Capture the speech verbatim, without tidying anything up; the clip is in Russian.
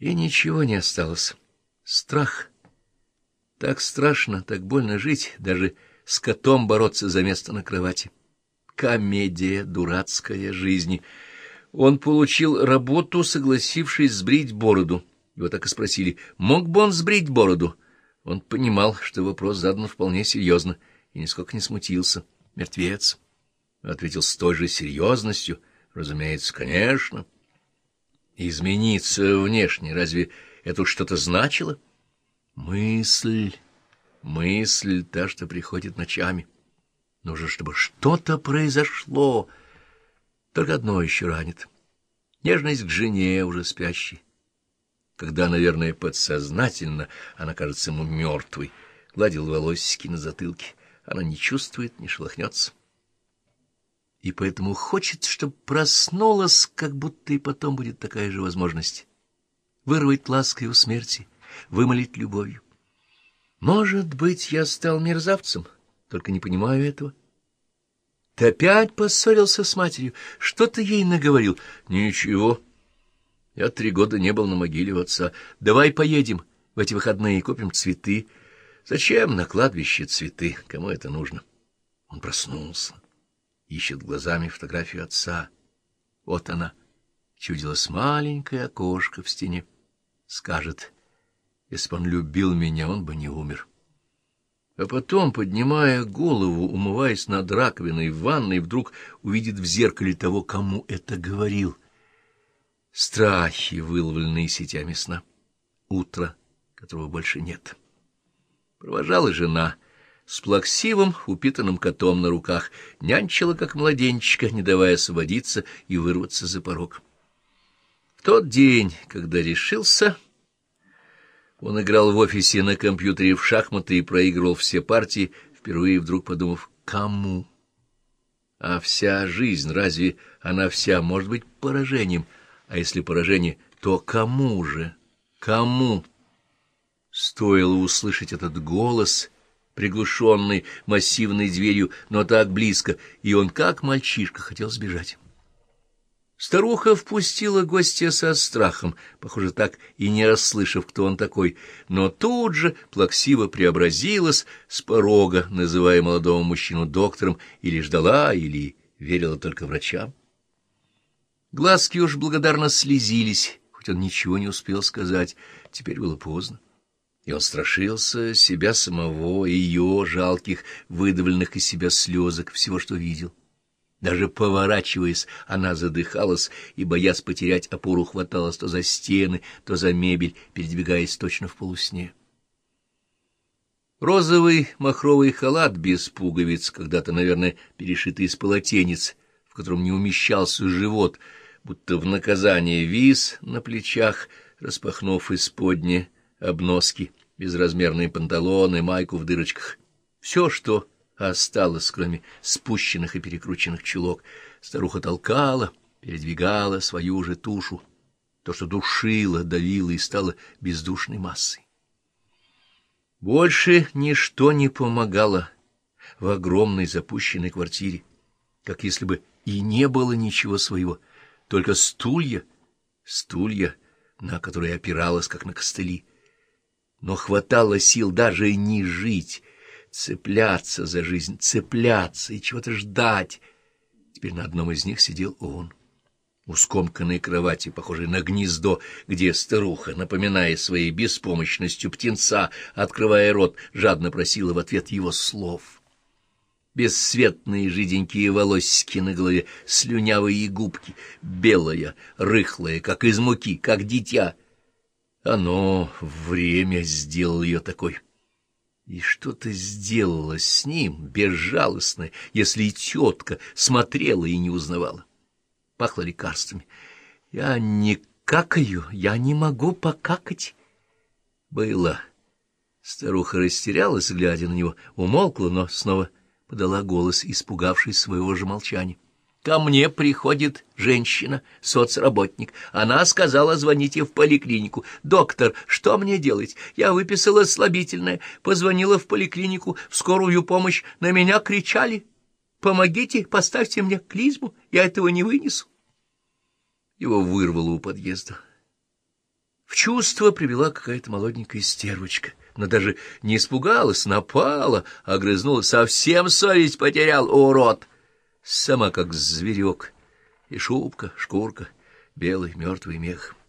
И ничего не осталось. Страх. Так страшно, так больно жить, даже с котом бороться за место на кровати. Комедия дурацкая жизни. Он получил работу, согласившись сбрить бороду. Его так и спросили, мог бы он сбрить бороду? Он понимал, что вопрос задан вполне серьезно, и нисколько не смутился. «Мертвец», — ответил с той же серьезностью, разумеется, конечно. Измениться внешне, разве это уж что-то значило? Мысль, мысль та, что приходит ночами. Нужно, чтобы что-то произошло. Только одно еще ранит. Нежность к жене, уже спящей. Когда, наверное, подсознательно она кажется ему мертвой, гладил волосики на затылке. Она не чувствует, не шелохнется. И поэтому хочет, чтобы проснулась, как будто и потом будет такая же возможность. Вырвать лаской у смерти, вымолить любовью. Может быть, я стал мерзавцем, только не понимаю этого. Ты опять поссорился с матерью, что ты ей наговорил? Ничего. Я три года не был на могиле у отца. Давай поедем в эти выходные и купим цветы. Зачем на кладбище цветы? Кому это нужно? Он проснулся. Ищет глазами фотографию отца. Вот она. Чудилось маленькое окошко в стене. Скажет, если бы он любил меня, он бы не умер. А потом, поднимая голову, умываясь над раковиной в ванной, вдруг увидит в зеркале того, кому это говорил. Страхи, выловленные сетями сна. Утро, которого больше нет. Провожала жена с плаксивым, упитанным котом на руках, нянчила, как младенчика, не давая освободиться и вырваться за порог. В тот день, когда решился, он играл в офисе на компьютере в шахматы и проигрывал все партии, впервые вдруг подумав, кому? А вся жизнь, разве она вся может быть поражением? А если поражение, то кому же? Кому? Стоило услышать этот голос, приглушенный массивной дверью, но так близко, и он, как мальчишка, хотел сбежать. Старуха впустила гостя со страхом, похоже, так и не расслышав, кто он такой, но тут же плаксиво преобразилась с порога, называя молодого мужчину доктором, или ждала, или верила только врачам. Глазки уж благодарно слезились, хоть он ничего не успел сказать, теперь было поздно. И он страшился себя самого, ее жалких, выдавленных из себя слезок, всего, что видел. Даже поворачиваясь, она задыхалась и, боясь потерять опору, хваталась то за стены, то за мебель, передвигаясь точно в полусне. Розовый махровый халат без пуговиц, когда-то, наверное, перешитый из полотенец, в котором не умещался живот, будто в наказание вис на плечах, распахнув исподнее обноски, безразмерные панталоны, майку в дырочках. Все, что осталось, кроме спущенных и перекрученных чулок, старуха толкала, передвигала свою же тушу, то, что душило, давило и стало бездушной массой. Больше ничто не помогало в огромной запущенной квартире, как если бы и не было ничего своего, только стулья, стулья, на которые опиралась, как на костыли. Но хватало сил даже не жить, цепляться за жизнь, цепляться и чего-то ждать. Теперь на одном из них сидел он, у скомканной кровати, похожей на гнездо, где старуха, напоминая своей беспомощностью птенца, открывая рот, жадно просила в ответ его слов. Бесцветные жиденькие волосики на голове, слюнявые губки, белая, рыхлая, как из муки, как дитя. Оно, время, сделало ее такой. И что-то сделало с ним, безжалостное, если и тетка смотрела и не узнавала. Пахло лекарствами. «Я не какаю, я не могу покакать». Было. Старуха растерялась, глядя на него, умолкла, но снова подала голос, испугавшись своего же молчания. «Ко мне приходит женщина, соцработник. Она сказала, звоните в поликлинику. Доктор, что мне делать? Я выписала слабительное, позвонила в поликлинику, в скорую помощь. На меня кричали. Помогите, поставьте мне клизму, я этого не вынесу». Его вырвало у подъезда. В чувство привела какая-то молоденькая стервочка, но даже не испугалась, напала, огрызнулась, совсем совесть потерял, урод! Сама как зверек, и шубка, шкурка, белый мертвый мех.